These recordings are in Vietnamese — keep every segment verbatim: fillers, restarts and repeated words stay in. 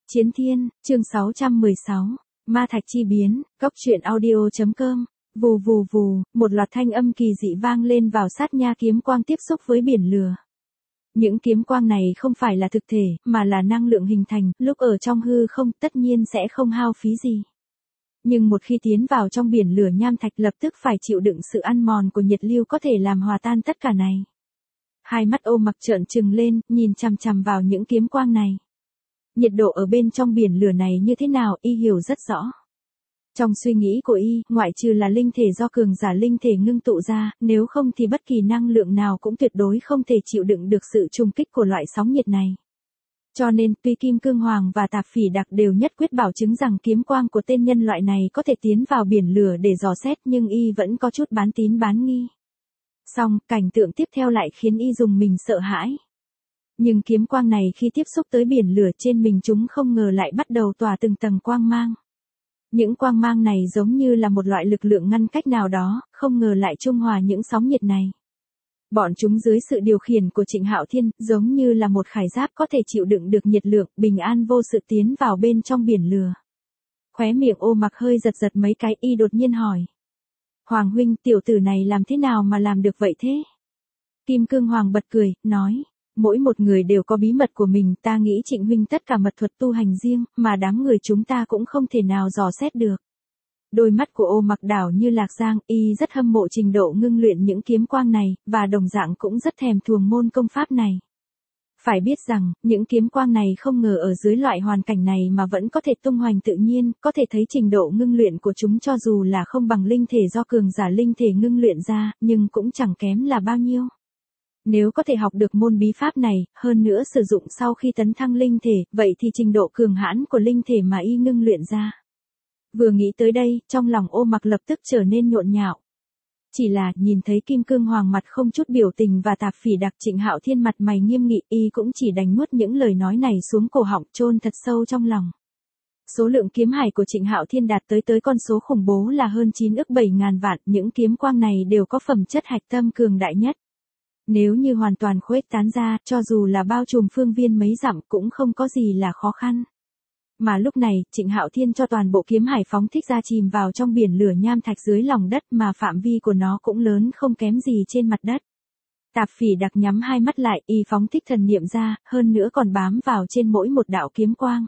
Chiến Thiên, chương sáu trăm mười sáu, Ma Thạch Chi Biến, Cốc truyện audio.com, vù vù vù, một loạt thanh âm kỳ dị vang lên vào sát nha kiếm quang tiếp xúc với biển lửa. Những kiếm quang này không phải là thực thể, mà là năng lượng hình thành, lúc ở trong hư không tất nhiên sẽ không hao phí gì. Nhưng một khi tiến vào trong biển lửa nham thạch lập tức phải chịu đựng sự ăn mòn của nhiệt lưu có thể làm hòa tan tất cả này. Hai mắt Ô Mặc trợn trừng lên, nhìn chằm chằm vào những kiếm quang này. Nhiệt độ ở bên trong biển lửa này như thế nào y hiểu rất rõ. Trong suy nghĩ của y, ngoại trừ là linh thể do cường giả linh thể ngưng tụ ra, nếu không thì bất kỳ năng lượng nào cũng tuyệt đối không thể chịu đựng được sự trùng kích của loại sóng nhiệt này. Cho nên, tuy Kim Cương Hoàng và Tạp Phỉ Đặc đều nhất quyết bảo chứng rằng kiếm quang của tên nhân loại này có thể tiến vào biển lửa để dò xét, nhưng y vẫn có chút bán tín bán nghi. Song, cảnh tượng tiếp theo lại khiến y dùng mình sợ hãi. Nhưng kiếm quang này khi tiếp xúc tới biển lửa trên mình chúng không ngờ lại bắt đầu tỏa từng tầng quang mang. Những quang mang này giống như là một loại lực lượng ngăn cách nào đó, không ngờ lại trung hòa những sóng nhiệt này. Bọn chúng dưới sự điều khiển của Trịnh Hạo Thiên, giống như là một khải giáp có thể chịu đựng được nhiệt lượng, bình an vô sự tiến vào bên trong biển lửa. Khóe miệng Ô Mặc hơi giật giật mấy cái, y đột nhiên hỏi. Hoàng huynh, tiểu tử này làm thế nào mà làm được vậy thế? Kim Cương Hoàng bật cười, nói. Mỗi một người đều có bí mật của mình, ta nghĩ Trịnh huynh tất cả mật thuật tu hành riêng, mà đám người chúng ta cũng không thể nào dò xét được. Đôi mắt của Ô Mặc đảo như lạc giang, y rất hâm mộ trình độ ngưng luyện những kiếm quang này, và đồng dạng cũng rất thèm thuồng môn công pháp này. Phải biết rằng, những kiếm quang này không ngờ ở dưới loại hoàn cảnh này mà vẫn có thể tung hoành tự nhiên, có thể thấy trình độ ngưng luyện của chúng cho dù là không bằng linh thể do cường giả linh thể ngưng luyện ra, nhưng cũng chẳng kém là bao nhiêu. Nếu có thể học được môn bí pháp này, hơn nữa sử dụng sau khi tấn thăng linh thể, vậy thì trình độ cường hãn của linh thể mà y ngưng luyện ra. Vừa nghĩ tới đây, trong lòng Ô Mặc lập tức trở nên nhộn nhạo. Chỉ là, nhìn thấy Kim Cương Hoàng mặt không chút biểu tình và Tạp Phỉ Đặc Trịnh Hạo Thiên mặt mày nghiêm nghị, y cũng chỉ đành nuốt những lời nói này xuống cổ họng, chôn thật sâu trong lòng. Số lượng kiếm hải của Trịnh Hạo Thiên đạt tới tới con số khủng bố là hơn chín ức bảy ngàn vạn, những kiếm quang này đều có phẩm chất hạch tâm cường đại nhất. Nếu như hoàn toàn khuếch tán ra, cho dù là bao trùm phương viên mấy dặm cũng không có gì là khó khăn. Mà lúc này, Trịnh Hạo Thiên cho toàn bộ kiếm hải phóng thích ra chìm vào trong biển lửa nham thạch dưới lòng đất mà phạm vi của nó cũng lớn không kém gì trên mặt đất. Tạp Phỉ Đặc nhắm hai mắt lại, y phóng thích thần niệm ra, hơn nữa còn bám vào trên mỗi một đạo kiếm quang.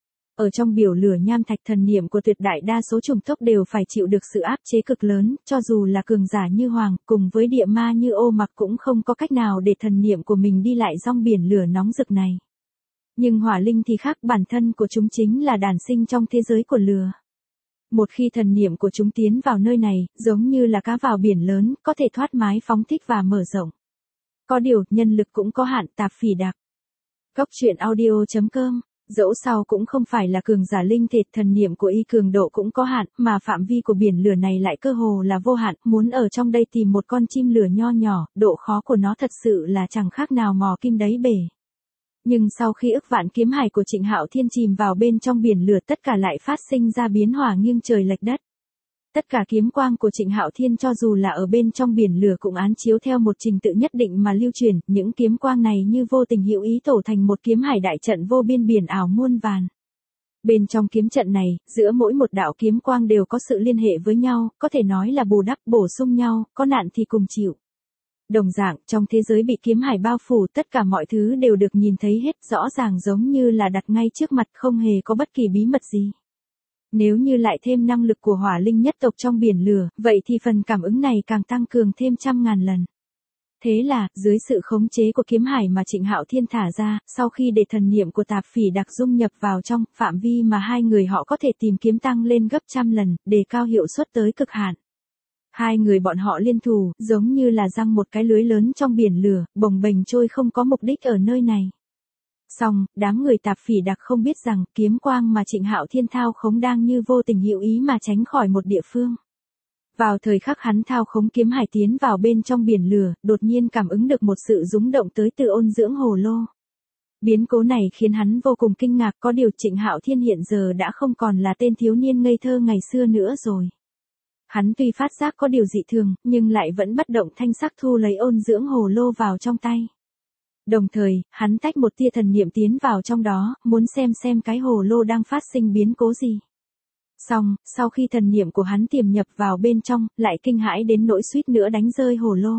Ở trong biểu lửa nham thạch thần niệm của tuyệt đại đa số chủng tộc đều phải chịu được sự áp chế cực lớn, cho dù là cường giả như Hoàng, cùng với địa ma như Ô Mặc cũng không có cách nào để thần niệm của mình đi lại trong biển lửa nóng rực này. Nhưng hỏa linh thì khác, bản thân của chúng chính là đản sinh trong thế giới của lửa. Một khi thần niệm của chúng tiến vào nơi này, giống như là cá vào biển lớn, có thể thoát mái phóng thích và mở rộng. Có điều, nhân lực cũng có hạn. Tạp Phỉ Đặc. Cốc truyện audio.com. Dẫu sao cũng không phải là cường giả linh thể, thần niệm của y cường độ cũng có hạn, mà phạm vi của biển lửa này lại cơ hồ là vô hạn, muốn ở trong đây tìm một con chim lửa nho nhỏ, độ khó của nó thật sự là chẳng khác nào mò kim đáy bể. Nhưng sau khi ức vạn kiếm hải của Trịnh Hạo Thiên chìm vào bên trong biển lửa, tất cả lại phát sinh ra biến hóa nghiêng trời lệch đất. Tất cả kiếm quang của Trịnh Hạo Thiên cho dù là ở bên trong biển lửa cũng án chiếu theo một trình tự nhất định mà lưu truyền, những kiếm quang này như vô tình hữu ý tổ thành một kiếm hải đại trận vô biên biển ảo muôn vàn. Bên trong kiếm trận này, giữa mỗi một đạo kiếm quang đều có sự liên hệ với nhau, có thể nói là bù đắp bổ sung nhau, có nạn thì cùng chịu. Đồng dạng, trong thế giới bị kiếm hải bao phủ, tất cả mọi thứ đều được nhìn thấy hết, rõ ràng giống như là đặt ngay trước mặt, không hề có bất kỳ bí mật gì. Nếu như lại thêm năng lực của hỏa linh nhất tộc trong biển lửa, vậy thì phần cảm ứng này càng tăng cường thêm trăm ngàn lần. Thế là, dưới sự khống chế của kiếm hải mà Trịnh Hạo Thiên thả ra, sau khi để thần niệm của Tạp Phỉ Đặc dung nhập vào trong, phạm vi mà hai người họ có thể tìm kiếm tăng lên gấp trăm lần, đề cao hiệu suất tới cực hạn. Hai người bọn họ liên thủ, giống như là giăng một cái lưới lớn trong biển lửa, bồng bềnh trôi không có mục đích ở nơi này. Song, đám người Tạp Phỉ Đặc không biết rằng, kiếm quang mà Trịnh Hạo Thiên thao khống đang như vô tình hữu ý mà tránh khỏi một địa phương. Vào thời khắc hắn thao khống kiếm hải tiến vào bên trong biển lửa, đột nhiên cảm ứng được một sự rúng động tới từ ôn dưỡng hồ lô. Biến cố này khiến hắn vô cùng kinh ngạc, có điều Trịnh Hạo Thiên hiện giờ đã không còn là tên thiếu niên ngây thơ ngày xưa nữa rồi. Hắn tuy phát giác có điều dị thường, nhưng lại vẫn bất động thanh sắc thu lấy ôn dưỡng hồ lô vào trong tay. Đồng thời, hắn tách một tia thần niệm tiến vào trong đó, muốn xem xem cái hồ lô đang phát sinh biến cố gì. Xong, sau khi thần niệm của hắn tiềm nhập vào bên trong, lại kinh hãi đến nỗi suýt nữa đánh rơi hồ lô.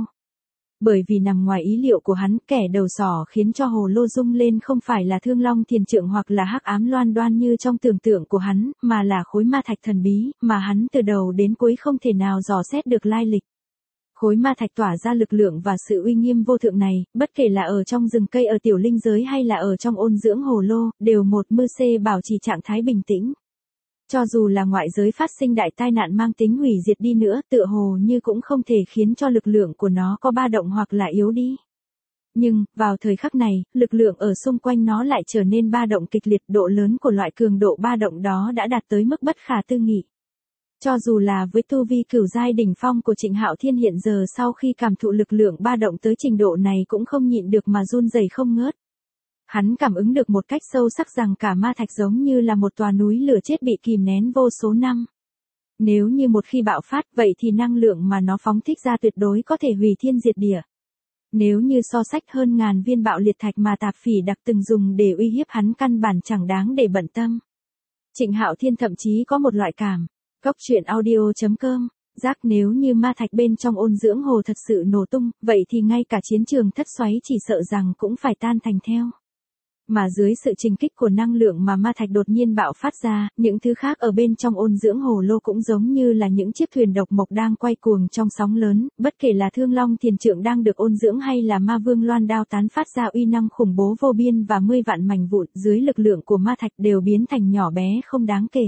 Bởi vì nằm ngoài ý liệu của hắn, kẻ đầu sỏ khiến cho hồ lô rung lên không phải là Thương Long Thiền Trượng hoặc là Hắc Ám Loan Đoan như trong tưởng tượng của hắn, mà là khối ma thạch thần bí, mà hắn từ đầu đến cuối không thể nào dò xét được lai lịch. Khối ma thạch tỏa ra lực lượng và sự uy nghiêm vô thượng này, bất kể là ở trong rừng cây ở tiểu linh giới hay là ở trong ôn dưỡng hồ lô, đều một mơ xê bảo trì trạng thái bình tĩnh. Cho dù là ngoại giới phát sinh đại tai nạn mang tính hủy diệt đi nữa, tựa hồ như cũng không thể khiến cho lực lượng của nó có ba động hoặc là yếu đi. Nhưng, vào thời khắc này, lực lượng ở xung quanh nó lại trở nên ba động kịch liệt, độ lớn của loại cường độ ba động đó đã đạt tới mức bất khả tư nghị. Cho dù là với tu vi cửu giai đỉnh phong của Trịnh Hạo Thiên hiện giờ sau khi cảm thụ lực lượng ba động tới trình độ này cũng không nhịn được mà run rẩy không ngớt. Hắn cảm ứng được một cách sâu sắc rằng cả ma thạch giống như là một tòa núi lửa chết bị kìm nén vô số năm. Nếu như một khi bạo phát vậy thì năng lượng mà nó phóng thích ra tuyệt đối có thể hủy thiên diệt địa. Nếu như so sách hơn ngàn viên bạo liệt thạch mà Tạp Phỉ Đặc từng dùng để uy hiếp hắn căn bản chẳng đáng để bận tâm. Trịnh Hạo Thiên thậm chí có một loại cảm. Cốc truyện audio chấm com, giác nếu như ma thạch bên trong ôn dưỡng hồ thật sự nổ tung, vậy thì ngay cả chiến trường thất xoáy chỉ sợ rằng cũng phải tan thành theo. Mà dưới sự trình kích của năng lượng mà ma thạch đột nhiên bạo phát ra, những thứ khác ở bên trong ôn dưỡng hồ lô cũng giống như là những chiếc thuyền độc mộc đang quay cuồng trong sóng lớn, bất kể là Thương Long Thiền Trượng đang được ôn dưỡng hay là Ma Vương Loan Đao tán phát ra uy năng khủng bố vô biên và mươi vạn mảnh vụn dưới lực lượng của ma thạch đều biến thành nhỏ bé không đáng kể.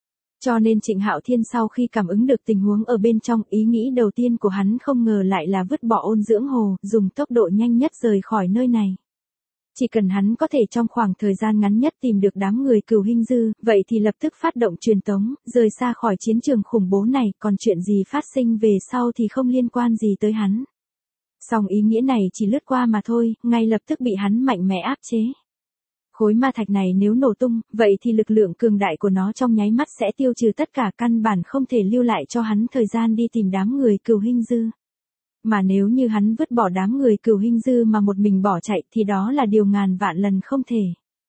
Cho nên Trịnh Hạo Thiên sau khi cảm ứng được tình huống ở bên trong, ý nghĩ đầu tiên của hắn không ngờ lại là vứt bỏ ôn dưỡng hồ, dùng tốc độ nhanh nhất rời khỏi nơi này. Chỉ cần hắn có thể trong khoảng thời gian ngắn nhất tìm được đám người Cửu Hinh Dư, vậy thì lập tức phát động truyền tống, rời xa khỏi chiến trường khủng bố này, còn chuyện gì phát sinh về sau thì không liên quan gì tới hắn. Song ý nghĩa này chỉ lướt qua mà thôi, ngay lập tức bị hắn mạnh mẽ áp chế. Khối ma thạch này nếu nổ tung, vậy thì lực lượng cường đại của nó trong nháy mắt sẽ tiêu trừ tất cả, căn bản không thể lưu lại cho hắn thời gian đi tìm đám người Cửu Hinh Dư. Mà nếu như hắn vứt bỏ đám người Cửu Hinh Dư mà một mình bỏ chạy thì đó là điều ngàn vạn lần không thể.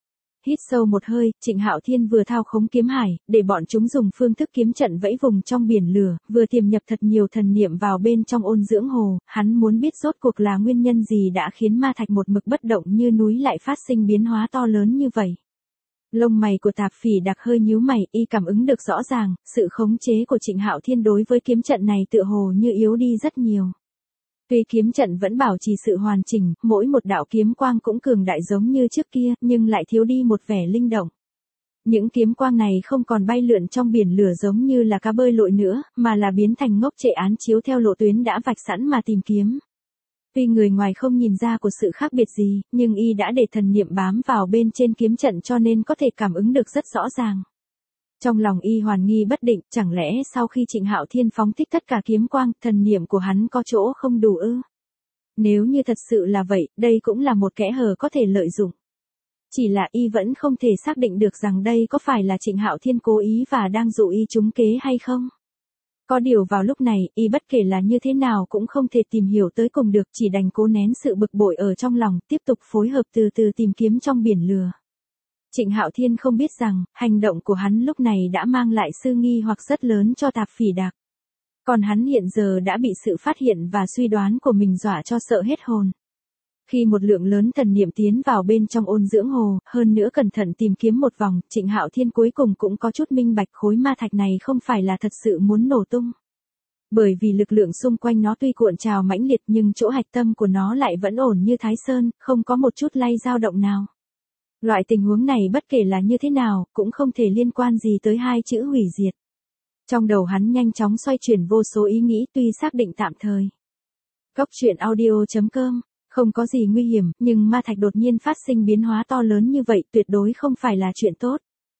Hít sâu một hơi, Trịnh Hạo Thiên vừa thao khống kiếm hải, để bọn chúng dùng phương thức kiếm trận vẫy vùng trong biển lửa, vừa tiềm nhập thật nhiều thần niệm vào bên trong ôn dưỡng hồ, hắn muốn biết rốt cuộc là nguyên nhân gì đã khiến ma thạch một mực bất động như núi lại phát sinh biến hóa to lớn như vậy. Lông mày của Tạp Phỉ Đặc hơi nhíu mày, y cảm ứng được rõ ràng, sự khống chế của Trịnh Hạo Thiên đối với kiếm trận này tựa hồ như yếu đi rất nhiều. Tuy kiếm trận vẫn bảo trì sự hoàn chỉnh, mỗi một đạo kiếm quang cũng cường đại giống như trước kia, nhưng lại thiếu đi một vẻ linh động. Những kiếm quang này không còn bay lượn trong biển lửa giống như là cá bơi lội nữa, mà là biến thành ngốc trệ án chiếu theo lộ tuyến đã vạch sẵn mà tìm kiếm. Tuy người ngoài không nhìn ra của sự khác biệt gì, nhưng y đã để thần niệm bám vào bên trên kiếm trận cho nên có thể cảm ứng được rất rõ ràng. Trong lòng y hoàn nghi bất định, chẳng lẽ sau khi Trịnh Hạo Thiên phóng thích tất cả kiếm quang, thần niệm của hắn có chỗ không đủ ư? Nếu như thật sự là vậy, đây cũng là một kẽ hở có thể lợi dụng. Chỉ là y vẫn không thể xác định được rằng đây có phải là Trịnh Hạo Thiên cố ý và đang dụ y trúng kế hay không. Có điều vào lúc này, y bất kể là như thế nào cũng không thể tìm hiểu tới cùng được, chỉ đành cố nén sự bực bội ở trong lòng, tiếp tục phối hợp từ từ tìm kiếm trong biển lửa. Trịnh Hạo Thiên không biết rằng, hành động của hắn lúc này đã mang lại sự nghi hoặc rất lớn cho Tạp Phỉ Đặc. Còn hắn hiện giờ đã bị sự phát hiện và suy đoán của mình dọa cho sợ hết hồn. Khi một lượng lớn thần niệm tiến vào bên trong ôn dưỡng hồ, hơn nữa cẩn thận tìm kiếm một vòng, Trịnh Hạo Thiên cuối cùng cũng có chút minh bạch khối ma thạch này không phải là thật sự muốn nổ tung. Bởi vì lực lượng xung quanh nó tuy cuộn trào mãnh liệt nhưng chỗ hạch tâm của nó lại vẫn ổn như Thái Sơn, không có một chút lay dao động nào. Loại tình huống này bất kể là như thế nào, cũng không thể liên quan gì tới hai chữ hủy diệt. Trong đầu hắn nhanh chóng xoay chuyển vô số ý nghĩ tuy xác định tạm thời. Cốc truyện audio chấm com, không có gì nguy hiểm, nhưng ma thạch đột nhiên phát sinh biến hóa to lớn như vậy tuyệt đối không phải là chuyện tốt.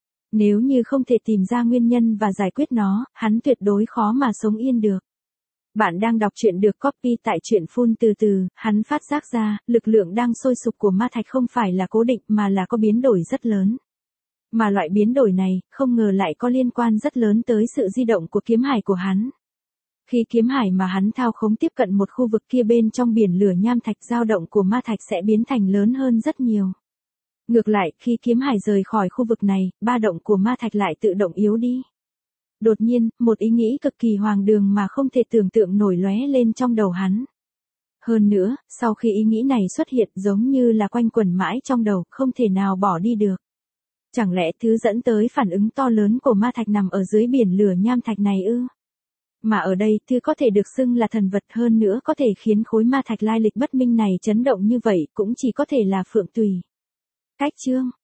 Nếu như không thể tìm ra nguyên nhân và giải quyết nó, hắn tuyệt đối khó mà sống yên được. Bạn đang đọc truyện được copy tại truyện phun từ từ, hắn phát giác ra, lực lượng đang sôi sục của ma thạch không phải là cố định mà là có biến đổi rất lớn. Mà loại biến đổi này, không ngờ lại có liên quan rất lớn tới sự di động của kiếm hải của hắn. Khi kiếm hải mà hắn thao khống tiếp cận một khu vực kia bên trong biển lửa nham thạch, dao động của ma thạch sẽ biến thành lớn hơn rất nhiều. Ngược lại, khi kiếm hải rời khỏi khu vực này, ba động của ma thạch lại tự động yếu đi. Đột nhiên, một ý nghĩ cực kỳ hoang đường mà không thể tưởng tượng nổi lóe lên trong đầu hắn. Hơn nữa, sau khi ý nghĩ này xuất hiện giống như là quanh quẩn mãi trong đầu, không thể nào bỏ đi được. Chẳng lẽ thứ dẫn tới phản ứng to lớn của ma thạch nằm ở dưới biển lửa nham thạch này ư? Mà ở đây, thứ có thể được xưng là thần vật hơn nữa có thể khiến khối ma thạch lai lịch bất minh này chấn động như vậy cũng chỉ có thể là Phượng Tùy. Cách chương